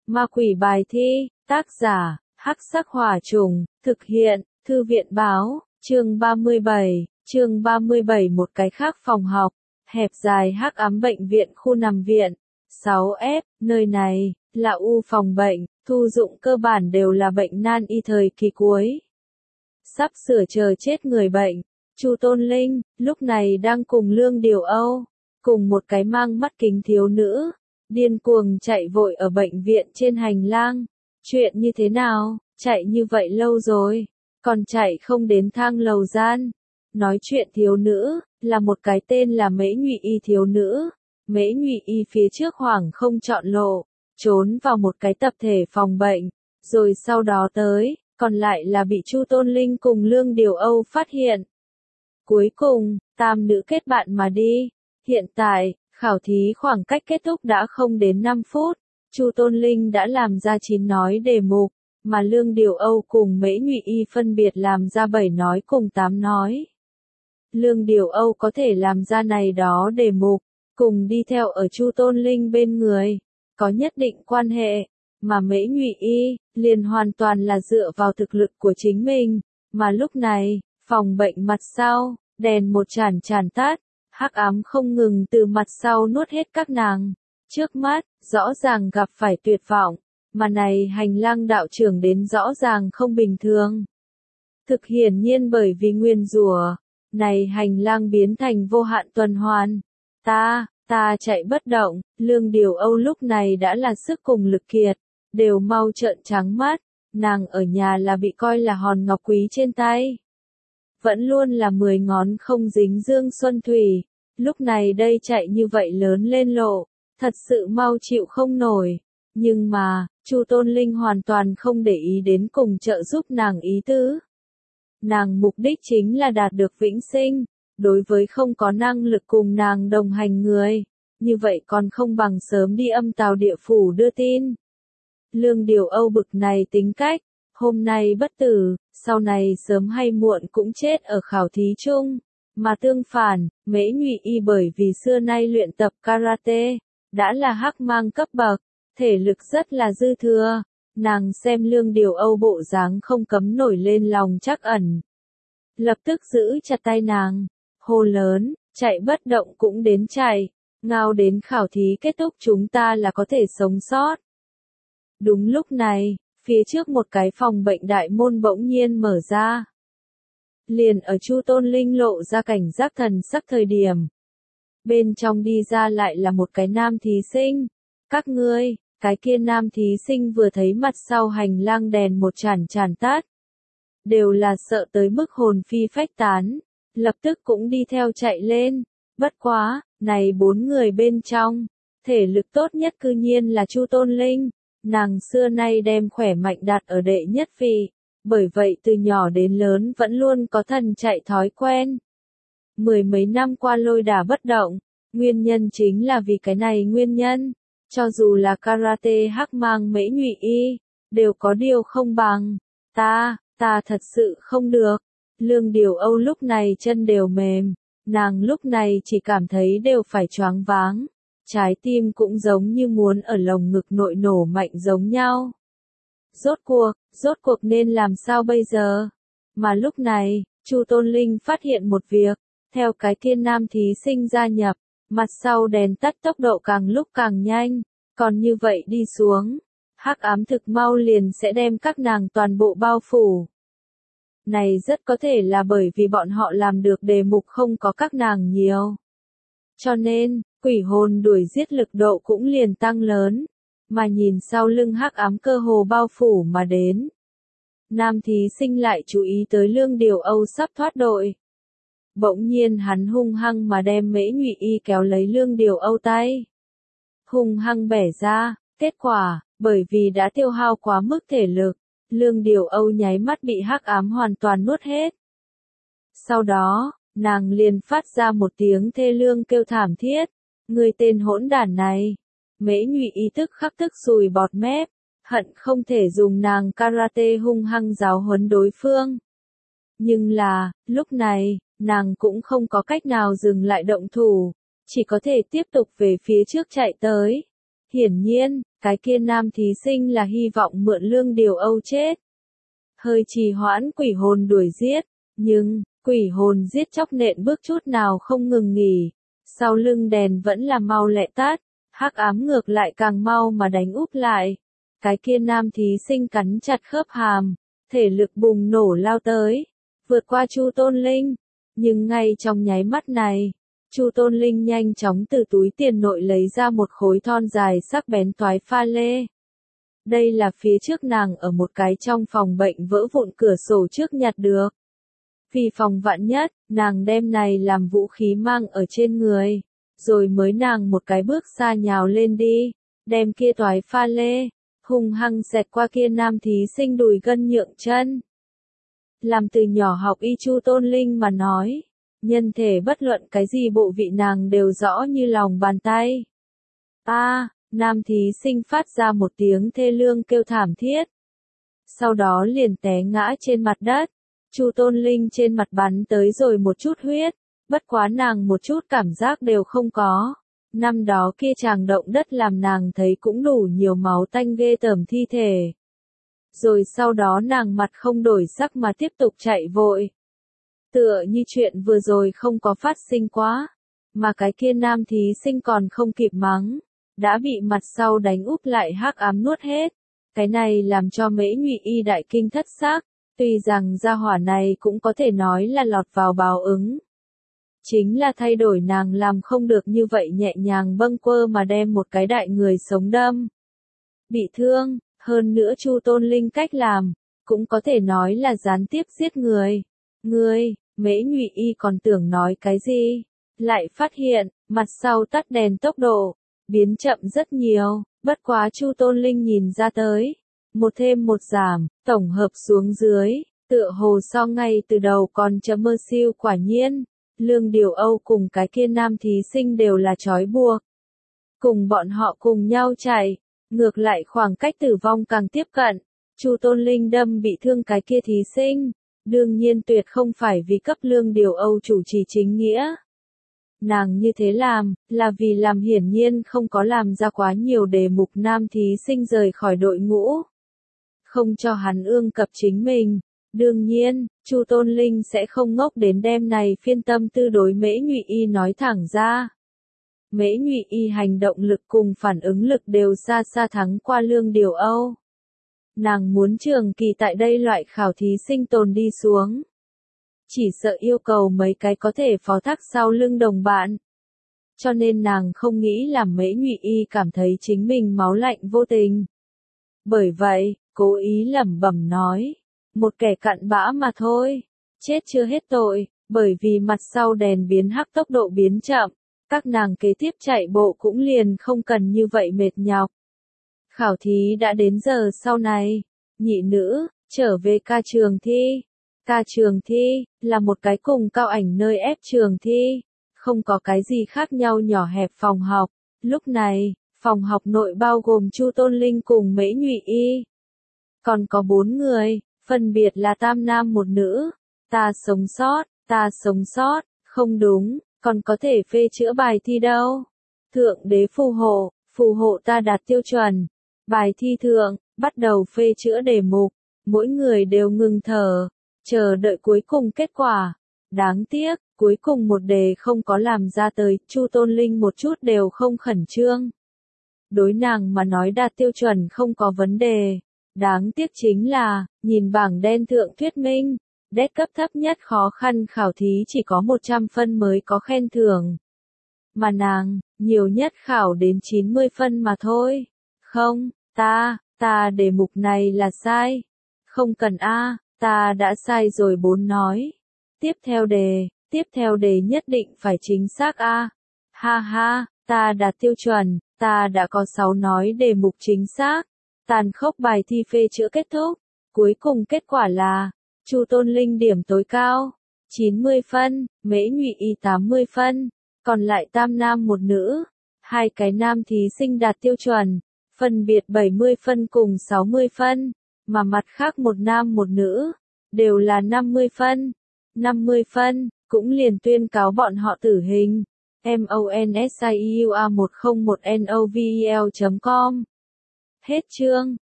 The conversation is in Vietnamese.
Ma quỷ bài thi, tác giả, Hắc Sắc Hỏa Trùng, thực hiện, Thư viện Báo, chương 37, một cái khác phòng học, hẹp dài hắc ám bệnh viện khu nằm viện, 6F, nơi này, là U phòng bệnh, thu dụng cơ bản đều là bệnh nan y thời kỳ cuối. Sắp sửa chờ chết người bệnh, Chu Tôn Linh, lúc này đang cùng Lương Điều Âu, cùng một cái mang mắt kính thiếu nữ, điên cuồng chạy vội ở bệnh viện trên hành lang. Chuyện như thế nào, chạy như vậy lâu rồi, còn chạy không đến thang lầu gian. Nói chuyện thiếu nữ, là một cái tên là Mễ Nhụy Y thiếu nữ. Mễ Nhụy Y phía trước hoảng không chọn lộ, trốn vào một cái tập thể phòng bệnh, rồi sau đó tới, còn lại là bị Chu Tôn Linh cùng Lương Điều Âu phát hiện. Cuối cùng, tam nữ kết bạn mà đi. Hiện tại, khảo thí khoảng cách kết thúc đã không đến 5 phút. Chu Tôn Linh đã làm ra 9 nói đề mục, mà Lương Điều Âu cùng Mễ Nhụy Y phân biệt làm ra 7 nói cùng 8 nói. Lương Điều Âu có thể làm ra này đó đề mục, cùng đi theo ở Chu Tôn Linh bên người, có nhất định quan hệ, mà Mễ Nhụy Y liền hoàn toàn là dựa vào thực lực của chính mình, mà lúc này, phòng bệnh mặt sau, đèn một chản tắt, hắc ám không ngừng từ mặt sau nuốt hết các nàng. Trước mắt, rõ ràng gặp phải tuyệt vọng, mà này hành lang đạo trưởng đến rõ ràng không bình thường. Thực hiển nhiên bởi vì nguyên rủa, này hành lang biến thành vô hạn tuần hoàn. Ta chạy bất động, Lương Điều Âu lúc này đã là sức cùng lực kiệt, đều mau trợn trắng mắt, nàng ở nhà là bị coi là hòn ngọc quý trên tay. Vẫn luôn là 10 ngón không dính dương xuân thủy, lúc này đây chạy như vậy lớn lên lộ, thật sự mau chịu không nổi. Nhưng mà, Chu Tôn Linh hoàn toàn không để ý đến cùng trợ giúp nàng ý tứ. Nàng mục đích chính là đạt được vĩnh sinh, đối với không có năng lực cùng nàng đồng hành người, như vậy còn không bằng sớm đi âm tào địa phủ đưa tin. Lương Điều Âu bực này tính cách, hôm nay bất tử, sau này sớm hay muộn cũng chết ở khảo thí chung, mà tương phản, Mễ Nhụy Y bởi vì xưa nay luyện tập karate, đã là hắc mang cấp bậc, thể lực rất là dư thừa, nàng xem Lương Điều Âu bộ dáng không cấm nổi lên lòng trắc ẩn. Lập tức giữ chặt tay nàng, hô lớn, chạy bất động cũng đến chạy, ngao đến khảo thí kết thúc chúng ta là có thể sống sót. Đúng lúc này, phía trước một cái phòng bệnh đại môn bỗng nhiên mở ra. Liền ở Chu Tôn Linh lộ ra cảnh giác thần sắc thời điểm. Bên trong đi ra lại là một cái nam thí sinh. Các ngươi, cái kia nam thí sinh vừa thấy mặt sau hành lang đèn một chản tắt. Đều là sợ tới mức hồn phi phách tán, lập tức cũng đi theo chạy lên. Bất quá, này 4 người bên trong, thể lực tốt nhất cư nhiên là Chu Tôn Linh. Nàng xưa nay đem khỏe mạnh đặt ở đệ nhất vị, bởi vậy từ nhỏ đến lớn vẫn luôn có thần chạy thói quen. 10 mấy năm qua lôi đả bất động, nguyên nhân chính là vì cái này nguyên nhân, cho dù là karate hắc mang Mễ Nhụy Y, đều có điều không bằng. Ta thật sự không được. Lương Điều Âu lúc này chân đều mềm, nàng lúc này chỉ cảm thấy đều phải choáng váng. Trái tim cũng giống như muốn ở lồng ngực nội nổ mạnh giống nhau. Rốt cuộc nên làm sao bây giờ? Mà lúc này, Chu Tôn Linh phát hiện một việc, theo cái kia nam thí sinh gia nhập, mặt sau đèn tắt tốc độ càng lúc càng nhanh, còn như vậy đi xuống, hắc ám thực mau liền sẽ đem các nàng toàn bộ bao phủ. Này rất có thể là bởi vì bọn họ làm được đề mục không có các nàng nhiều. Cho nên, quỷ hồn đuổi giết lực độ cũng liền tăng lớn, mà nhìn sau lưng hắc ám cơ hồ bao phủ mà đến. Nam thí sinh lại chú ý tới Lương Điều Âu sắp thoát đội. Bỗng nhiên hắn hung hăng mà đem Mễ Nhụy Y kéo lấy Lương Điều Âu tay. Hung hăng bẻ ra, kết quả, bởi vì đã tiêu hao quá mức thể lực, Lương Điều Âu nháy mắt bị hắc ám hoàn toàn nuốt hết. Sau đó, nàng liền phát ra một tiếng thê lương kêu thảm thiết. Người tên hỗn đản này. Mễ Nhụy Y tức khắc tức sùi bọt mép, hận không thể dùng nàng karate hung hăng giáo huấn đối phương. Nhưng là, lúc này, nàng cũng không có cách nào dừng lại động thủ, chỉ có thể tiếp tục về phía trước chạy tới. Hiển nhiên, Cái kia nam thí sinh là hy vọng mượn Lương Điều Âu chết. Hơi trì hoãn quỷ hồn đuổi giết, nhưng, quỷ hồn giết chóc nện bước chút nào không ngừng nghỉ. Sau lưng đèn vẫn là mau lẹ tắt, hắc ám ngược lại càng mau mà đánh úp lại. Cái kia nam thí sinh cắn chặt khớp hàm, thể lực bùng nổ lao tới, vượt qua Chu Tôn Linh. Nhưng ngay trong nháy mắt này, Chu Tôn Linh nhanh chóng từ túi tiền nội lấy ra một khối thon dài sắc bén toái pha lê. Đây là phía trước nàng ở một cái trong phòng bệnh vỡ vụn cửa sổ trước nhặt được. Vì phòng vạn nhất, nàng đem này làm vũ khí mang ở trên người, rồi mới nàng một cái bước xa nhào lên đi, đem kia toái pha lê, hung hăng xẹt qua kia nam thí sinh đùi gân nhượng chân. Làm từ nhỏ học y Chu Tôn Linh mà nói, nhân thể bất luận cái gì bộ vị nàng đều rõ như lòng bàn tay. Nam thí sinh phát ra một tiếng thê lương kêu thảm thiết. Sau đó liền té ngã trên mặt đất. Chu Tôn Linh trên mặt bắn tới rồi một chút huyết, bất quá nàng một chút cảm giác đều không có. Năm đó kia chàng động đất làm nàng thấy cũng đủ nhiều máu tanh ghê tởm thi thể. Rồi sau đó nàng mặt không đổi sắc mà tiếp tục chạy vội. Tựa như chuyện vừa rồi không có phát sinh quá, mà cái kia nam thí sinh còn không kịp mắng, đã bị mặt sau đánh úp lại hắc ám nuốt hết. Cái này làm cho Mễ Nhụy Y đại kinh thất xác, tuy rằng gia hỏa này cũng có thể nói là lọt vào báo ứng. Chính là thay đổi nàng làm không được như vậy nhẹ nhàng bâng quơ mà đem một cái đại người sống đâm. Bị thương, hơn nữa Chu Tôn Linh cách làm, cũng có thể nói là gián tiếp giết người. Mễ Nhụy Y còn tưởng nói cái gì, lại phát hiện, mặt sau tắt đèn tốc độ, biến chậm rất nhiều, bất quá Chu Tôn Linh nhìn ra tới. Một thêm một giảm, tổng hợp xuống dưới, tựa hồ so ngay từ đầu còn chấm mơ siêu quả nhiên. Lương Điều Âu cùng cái kia nam thí sinh đều là trói buộc. Cùng bọn họ cùng nhau chạy, ngược lại khoảng cách tử vong càng tiếp cận. Chu Tôn Linh đâm bị thương cái kia thí sinh, đương nhiên tuyệt không phải vì cấp Lương Điều Âu chủ trì chính nghĩa. Nàng như thế làm, là vì làm hiển nhiên không có làm ra quá nhiều đề mục nam thí sinh rời khỏi đội ngũ. Không cho hắn ương cập chính mình. Đương nhiên, Chu Tôn Linh sẽ không ngốc đến đêm này phiên tâm tư đối Mễ Nhụy Y nói thẳng ra. Mễ Nhụy Y hành động lực cùng phản ứng lực đều xa xa thắng qua Lương Điều Âu. Nàng muốn trường kỳ tại đây loại khảo thí sinh tồn đi xuống. Chỉ sợ yêu cầu mấy cái có thể phó thác sau lưng đồng bạn. Cho nên nàng không nghĩ làm Mễ Nhụy Y cảm thấy chính mình máu lạnh vô tình. Bởi vậy, cố ý lẩm bẩm nói. Một kẻ cặn bã mà thôi, chết chưa hết tội, bởi vì mặt sau đèn biến hắc tốc độ biến chậm, các nàng kế tiếp chạy bộ cũng liền không cần như vậy mệt nhọc. Khảo thí đã đến giờ sau này, nhị nữ, trở về ca trường thi. Ca trường thi, là một cái cùng cao ảnh nơi ép trường thi, không có cái gì khác nhau nhỏ hẹp phòng học. Lúc này, phòng học nội bao gồm Chu Tôn Linh cùng Mễ Nhụy Y. Còn có 4 người. Phân biệt là tam nam một nữ. Ta sống sót, không đúng, còn có thể phê chữa bài thi đâu. Thượng đế phù hộ ta đạt tiêu chuẩn. Bài thi thượng, bắt đầu phê chữa đề mục, mỗi người đều ngừng thở, chờ đợi cuối cùng kết quả. Đáng tiếc, cuối cùng một đề không có làm ra tới, Chu Tôn Linh một chút đều không khẩn trương. Đối nàng mà nói đạt tiêu chuẩn không có vấn đề. Đáng tiếc chính là, nhìn bảng đen thượng thuyết minh, đét cấp thấp nhất khó khăn khảo thí chỉ có 100 phân mới có khen thưởng. Mà nàng, nhiều nhất khảo đến 90 phân mà thôi. Không, ta đề mục này là sai. Không cần ta đã sai rồi 4 nói. Tiếp theo đề nhất định phải chính xác Ha ha, ta đạt tiêu chuẩn, ta đã có 6 nói đề mục chính xác. Tàn khốc bài thi phê chữa kết thúc, cuối cùng kết quả là, Chu Tôn Linh điểm tối cao, 90 phân, Mễ Nhụy Y 80 phân, còn lại tam nam một nữ, hai cái nam thí sinh đạt tiêu chuẩn, phân biệt 70 phân cùng 60 phân, mà mặt khác một nam một nữ, đều là 50 phân. 50 phân, cũng liền tuyên cáo bọn họ tử hình. MONSIUA101NOVEL.com Hết chương.